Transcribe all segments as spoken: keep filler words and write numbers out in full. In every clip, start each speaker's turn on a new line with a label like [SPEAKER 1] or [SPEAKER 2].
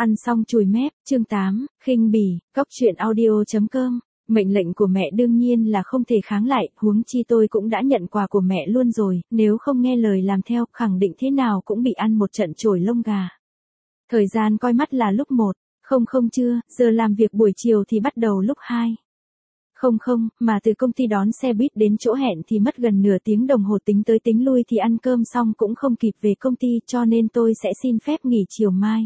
[SPEAKER 1] Ăn xong chùi mép, chương tám, khinh bỉ, cóc truyện audio chấm com. Mệnh lệnh của mẹ đương nhiên là không thể kháng lại, huống chi tôi cũng đã nhận quà của mẹ luôn rồi, nếu không nghe lời làm theo, khẳng định thế nào cũng bị ăn một trận chổi lông gà. Thời gian coi mắt là lúc một, không không trưa, giờ làm việc buổi chiều thì bắt đầu lúc hai. Không không, mà từ công ty đón xe buýt đến chỗ hẹn thì mất gần nửa tiếng đồng hồ, tính tới tính lui thì ăn cơm xong cũng không kịp về công ty, cho nên tôi sẽ xin phép nghỉ chiều mai.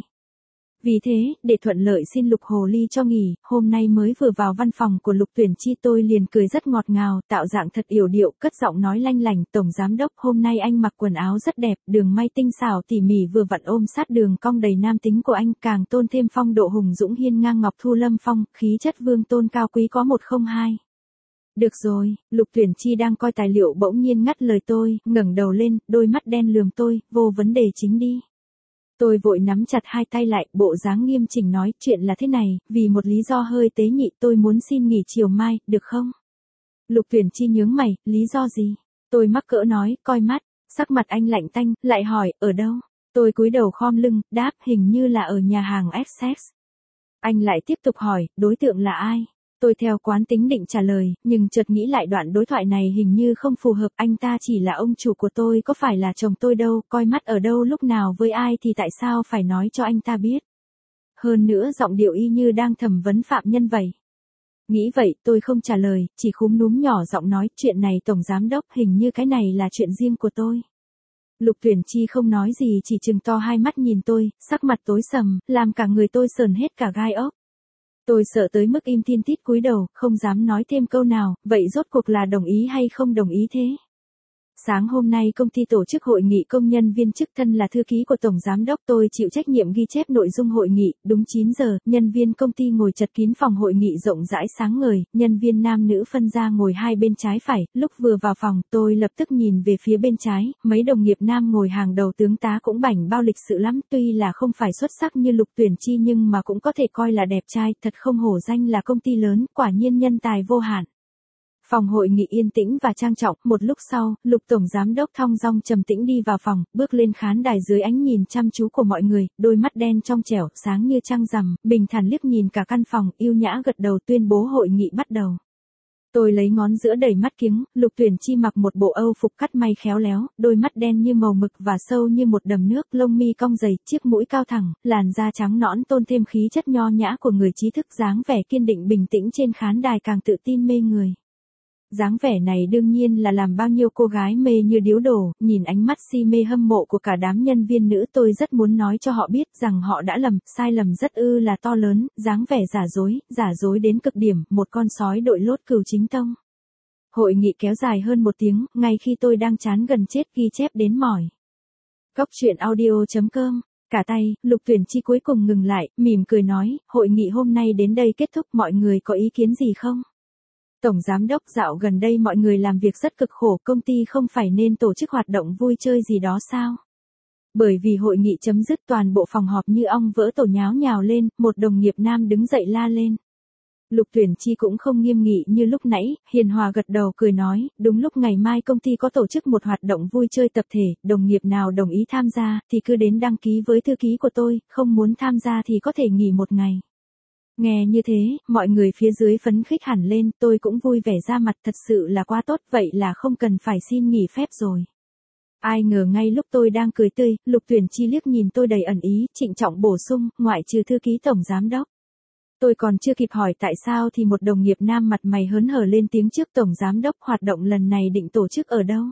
[SPEAKER 1] Vì thế, để thuận lợi xin Lục Hồ Ly cho nghỉ, hôm nay mới vừa vào văn phòng của Lục Tuyển Chi tôi liền cười rất ngọt ngào, tạo dạng thật yểu điệu, cất giọng nói lanh lành, "Tổng giám đốc, hôm nay anh mặc quần áo rất đẹp, đường may tinh xảo tỉ mỉ vừa vặn ôm sát đường cong đầy nam tính của anh, càng tôn thêm phong độ hùng dũng hiên ngang ngọc thu lâm phong, khí chất vương tôn cao quý có một không hai." Được rồi, Lục Tuyển Chi đang coi tài liệu bỗng nhiên ngắt lời tôi, ngẩng đầu lên, đôi mắt đen lườm tôi, "Vô vấn đề chính đi." Tôi vội nắm chặt hai tay lại, bộ dáng nghiêm chỉnh nói, "Chuyện là thế này, vì một lý do hơi tế nhị tôi muốn xin nghỉ chiều mai, được không?" Lục Tuyển Chi nhướng mày, "Lý do gì?" Tôi mắc cỡ nói, "Coi mắt." Sắc mặt anh lạnh tanh, lại hỏi, "Ở đâu?" Tôi cúi đầu khom lưng, đáp, "Hình như là ở nhà hàng Essex." Anh lại tiếp tục hỏi, "Đối tượng là ai?" Tôi theo quán tính định trả lời, nhưng chợt nghĩ lại đoạn đối thoại này hình như không phù hợp, anh ta chỉ là ông chủ của tôi, có phải là chồng tôi đâu, coi mắt ở đâu lúc nào với ai thì tại sao phải nói cho anh ta biết. Hơn nữa giọng điệu y như đang thẩm vấn phạm nhân vậy. Nghĩ vậy, tôi không trả lời, chỉ khúm núm nhỏ giọng nói, "Chuyện này Tổng Giám Đốc, hình như cái này là chuyện riêng của tôi." Lục Tuyển Chi không nói gì, chỉ trừng to hai mắt nhìn tôi, sắc mặt tối sầm, làm cả người tôi sờn hết cả gai ốc. Tôi sợ tới mức im thiên tít cúi đầu, không dám nói thêm câu nào, vậy rốt cuộc là đồng ý hay không đồng ý thế? Sáng hôm nay công ty tổ chức hội nghị công nhân viên chức, thân là thư ký của Tổng Giám Đốc tôi chịu trách nhiệm ghi chép nội dung hội nghị, đúng chín giờ, nhân viên công ty ngồi chật kín phòng hội nghị rộng rãi sáng ngời, nhân viên nam nữ phân ra ngồi hai bên trái phải, lúc vừa vào phòng tôi lập tức nhìn về phía bên trái, mấy đồng nghiệp nam ngồi hàng đầu tướng tá cũng bảnh bao lịch sự lắm, tuy là không phải xuất sắc như Lục Tuyển Chi nhưng mà cũng có thể coi là đẹp trai, thật không hổ danh là công ty lớn, quả nhiên nhân tài vô hạn. Phòng hội nghị yên tĩnh và trang trọng, một lúc sau, Lục Tổng Giám Đốc thong dong trầm tĩnh đi vào phòng, bước lên khán đài dưới ánh nhìn chăm chú của mọi người, đôi mắt đen trong trẻo, sáng như trăng rằm, bình thản liếc nhìn cả căn phòng, yêu nhã gật đầu tuyên bố hội nghị bắt đầu. Tôi lấy ngón giữa đẩy mắt kiếng, Lục Tuyển Chi mặc một bộ âu phục cắt may khéo léo, đôi mắt đen như màu mực và sâu như một đầm nước, lông mi cong dày, chiếc mũi cao thẳng, làn da trắng nõn tôn thêm khí chất nho nhã của người trí thức, dáng vẻ kiên định bình tĩnh trên khán đài càng tự tin mê người. Dáng vẻ này đương nhiên là làm bao nhiêu cô gái mê như điếu đổ, nhìn ánh mắt si mê hâm mộ của cả đám nhân viên nữ tôi rất muốn nói cho họ biết rằng họ đã lầm, sai lầm rất ư là to lớn, dáng vẻ giả dối, giả dối đến cực điểm, một con sói đội lốt cừu chính tông. Hội nghị kéo dài hơn một tiếng, ngay khi tôi đang chán gần chết ghi chép đến mỏi. Cóc truyện audio chấm com. Cả tay, Lục Tuyển Chi cuối cùng ngừng lại, mỉm cười nói, "Hội nghị hôm nay đến đây kết thúc, mọi người có ý kiến gì không?" Tổng Giám Đốc, dạo gần đây mọi người làm việc rất cực khổ, công ty không phải nên tổ chức hoạt động vui chơi gì đó sao? Bởi vì hội nghị chấm dứt toàn bộ phòng họp như ong vỡ tổ nháo nhào lên, một đồng nghiệp nam đứng dậy la lên. Lục Tuyển Chi cũng không nghiêm nghị như lúc nãy, hiền hòa gật đầu cười nói, "Đúng lúc ngày mai công ty có tổ chức một hoạt động vui chơi tập thể, đồng nghiệp nào đồng ý tham gia thì cứ đến đăng ký với thư ký của tôi, không muốn tham gia thì có thể nghỉ một ngày." Nghe như thế, mọi người phía dưới phấn khích hẳn lên, tôi cũng vui vẻ ra mặt, thật sự là quá tốt, vậy là không cần phải xin nghỉ phép rồi. Ai ngờ ngay lúc tôi đang cười tươi, Lục Tuyển Chi liếc nhìn tôi đầy ẩn ý, trịnh trọng bổ sung, "Ngoại trừ thư ký Tổng Giám Đốc." Tôi còn chưa kịp hỏi tại sao thì một đồng nghiệp nam mặt mày hớn hở lên tiếng trước, "Tổng Giám Đốc, hoạt động lần này định tổ chức ở đâu?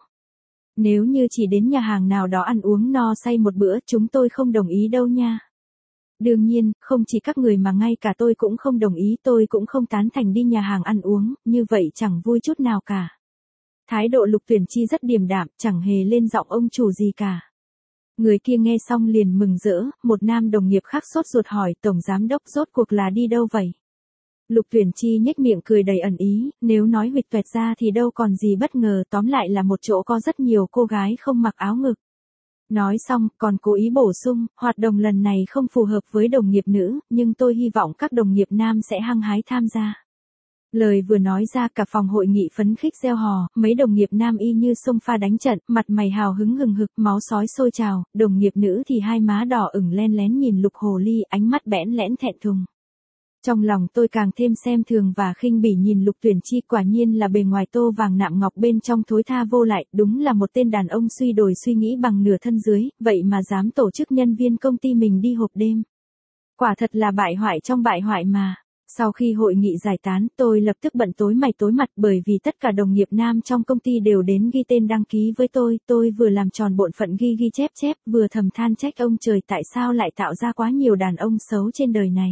[SPEAKER 1] Nếu như chỉ đến nhà hàng nào đó ăn uống no say một bữa, chúng tôi không đồng ý đâu nha." Đương nhiên, không chỉ các người mà ngay cả tôi cũng không đồng ý, tôi cũng không tán thành đi nhà hàng ăn uống, như vậy chẳng vui chút nào cả. Thái độ Lục Tuyển Chi rất điềm đạm, chẳng hề lên giọng ông chủ gì cả. Người kia nghe xong liền mừng rỡ, một nam đồng nghiệp khác sốt ruột hỏi, "Tổng Giám Đốc, rốt cuộc là đi đâu vậy?" Lục Tuyển Chi nhếch miệng cười đầy ẩn ý, nếu nói huỵch toẹt ra thì đâu còn gì bất ngờ, tóm lại là một chỗ có rất nhiều cô gái không mặc áo ngực. Nói xong, còn cố ý bổ sung, "Hoạt động lần này không phù hợp với đồng nghiệp nữ, nhưng tôi hy vọng các đồng nghiệp nam sẽ hăng hái tham gia." Lời vừa nói ra cả phòng hội nghị phấn khích reo hò, mấy đồng nghiệp nam y như xông pha đánh trận, mặt mày hào hứng hừng hực, máu sói sôi trào, đồng nghiệp nữ thì hai má đỏ ửng len lén nhìn Lục Hồ Ly, ánh mắt bẽn lẽn thẹn thùng. Trong lòng tôi càng thêm xem thường và khinh bỉ nhìn Lục Tuyển Chi, quả nhiên là bề ngoài tô vàng nạm ngọc bên trong thối tha vô lại, đúng là một tên đàn ông suy đồi suy nghĩ bằng nửa thân dưới, vậy mà dám tổ chức nhân viên công ty mình đi hộp đêm. Quả thật là bại hoại trong bại hoại mà. Sau khi hội nghị giải tán, tôi lập tức bận tối mày tối mặt bởi vì tất cả đồng nghiệp nam trong công ty đều đến ghi tên đăng ký với tôi, tôi vừa làm tròn bổn phận ghi ghi chép chép, vừa thầm than trách ông trời tại sao lại tạo ra quá nhiều đàn ông xấu trên đời này.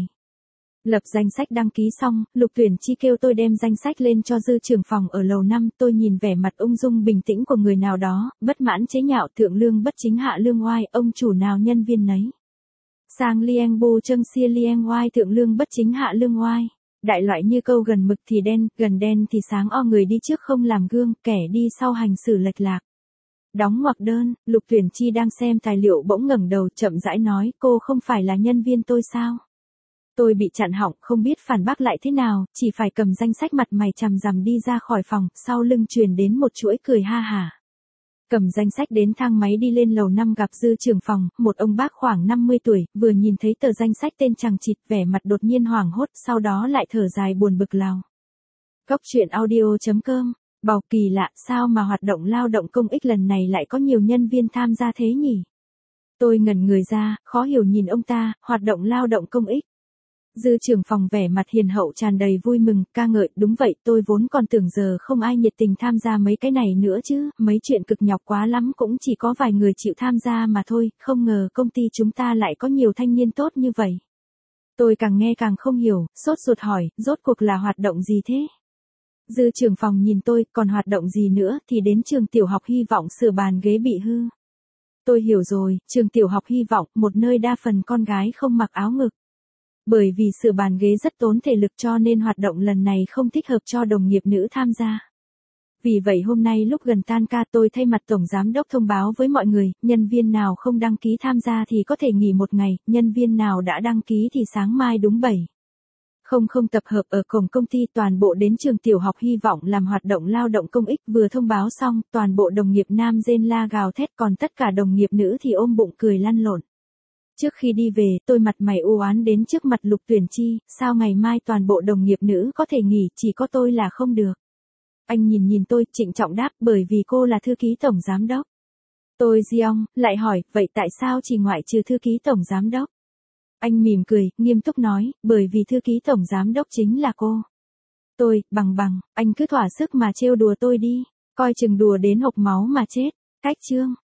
[SPEAKER 1] Lập danh sách đăng ký xong, Lục Tuyển Chi kêu tôi đem danh sách lên cho dư trưởng phòng ở lầu năm, tôi nhìn vẻ mặt ung dung bình tĩnh của người nào đó, bất mãn chế nhạo, thượng lương bất chính hạ lương oai, ông chủ nào nhân viên nấy. Sang lieng bu trâng xia lieng oai, thượng lương bất chính hạ lương oai. Đại loại như câu gần mực thì đen, gần đen thì sáng o, người đi trước không làm gương, kẻ đi sau hành xử lệch lạc. Đóng ngoặc đơn, Lục Tuyển Chi đang xem tài liệu bỗng ngẩng đầu chậm rãi nói, cô không phải là nhân viên tôi sao? Tôi bị chặn họng, không biết phản bác lại thế nào, chỉ phải cầm danh sách mặt mày chằm rằm đi ra khỏi phòng, sau lưng truyền đến một chuỗi cười ha hả. Cầm danh sách đến thang máy đi lên lầu năm gặp dư trưởng phòng, một ông bác khoảng năm mươi tuổi, vừa nhìn thấy tờ danh sách tên chằng chịt, vẻ mặt đột nhiên hoảng hốt, sau đó lại thở dài buồn bực lào. Cóc truyện audio chấm com, bào kỳ lạ, sao mà hoạt động lao động công ích lần này lại có nhiều nhân viên tham gia thế nhỉ? Tôi ngẩn người ra, khó hiểu nhìn ông ta, hoạt động lao động công ích. Dư trưởng phòng vẻ mặt hiền hậu tràn đầy vui mừng, ca ngợi, đúng vậy, tôi vốn còn tưởng giờ không ai nhiệt tình tham gia mấy cái này nữa chứ, mấy chuyện cực nhọc quá lắm cũng chỉ có vài người chịu tham gia mà thôi, không ngờ công ty chúng ta lại có nhiều thanh niên tốt như vậy. Tôi càng nghe càng không hiểu, sốt ruột hỏi, rốt cuộc là hoạt động gì thế? Dư trưởng phòng nhìn tôi, còn hoạt động gì nữa thì đến trường tiểu học Hy vọng sửa bàn ghế bị hư. Tôi hiểu rồi, trường tiểu học Hy vọng, một nơi đa phần con gái không mặc áo ngực. Bởi vì sửa bàn ghế rất tốn thể lực cho nên hoạt động lần này không thích hợp cho đồng nghiệp nữ tham gia. Vì vậy hôm nay lúc gần tan ca tôi thay mặt tổng giám đốc thông báo với mọi người, nhân viên nào không đăng ký tham gia thì có thể nghỉ một ngày, nhân viên nào đã đăng ký thì sáng mai đúng bảy. Không không tập hợp ở cổng công ty, toàn bộ đến trường tiểu học Hy vọng làm hoạt động lao động công ích. Vừa thông báo xong, toàn bộ đồng nghiệp nam rên la gào thét, còn tất cả đồng nghiệp nữ thì ôm bụng cười lăn lộn. Trước khi đi về, tôi mặt mày u oán đến trước mặt Lục Tuyển Chi, sao ngày mai toàn bộ đồng nghiệp nữ có thể nghỉ, chỉ có tôi là không được. Anh nhìn nhìn tôi, trịnh trọng đáp, bởi vì cô là thư ký tổng giám đốc. Tôi giong, lại hỏi, vậy tại sao chỉ ngoại trừ thư ký tổng giám đốc? Anh mỉm cười, nghiêm túc nói, bởi vì thư ký tổng giám đốc chính là cô. Tôi, bằng bằng, anh cứ thỏa sức mà trêu đùa tôi đi, coi chừng đùa đến hộc máu mà chết. Cách chương.